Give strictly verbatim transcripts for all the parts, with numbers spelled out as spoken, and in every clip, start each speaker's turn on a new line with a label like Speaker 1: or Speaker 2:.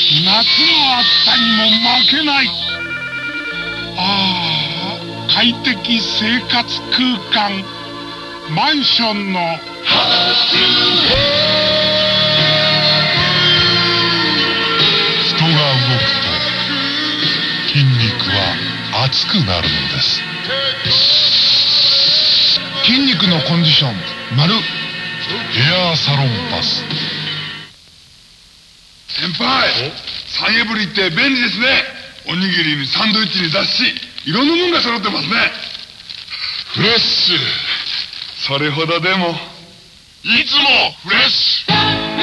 Speaker 1: 夏の暑さにも負けない。ああ、快適生活空間、マンションの人が動くと筋肉は熱くなるのです。筋肉のコンディション、丸ヘアサロンパス。
Speaker 2: 先輩、サンエブリって便利ですね。おにぎりにサンドイッチに雑誌、いろんなもんが揃ってますね。
Speaker 1: フレッシュ。
Speaker 2: それほどでも。
Speaker 1: いつもフレッシュ。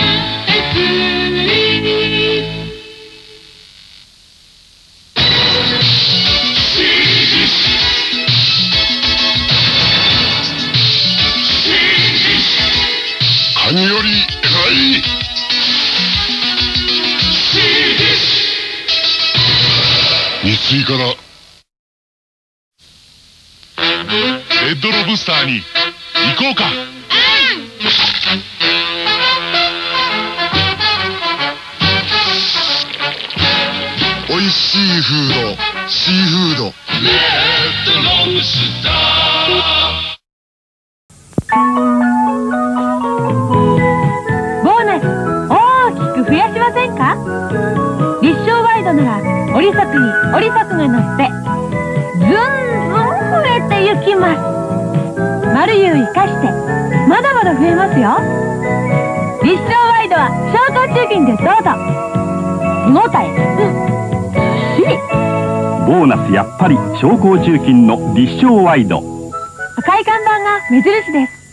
Speaker 1: カニより偉い。三井からレッドロブスターに行こうか。おいしいフード、シーフード、レッドロブスタ
Speaker 3: ー。ボーナス大きく増やしませんか？立証ワイドなら折り作に折り作が乗ってずんずん増えてゆきます。丸湯生かしてまだまだ増えますよ。立証ワイドは商工中金でどうぞ。手応えうんしり。
Speaker 4: ボーナスやっぱり商工中金の立証ワイド。
Speaker 3: 赤い看板が目印です。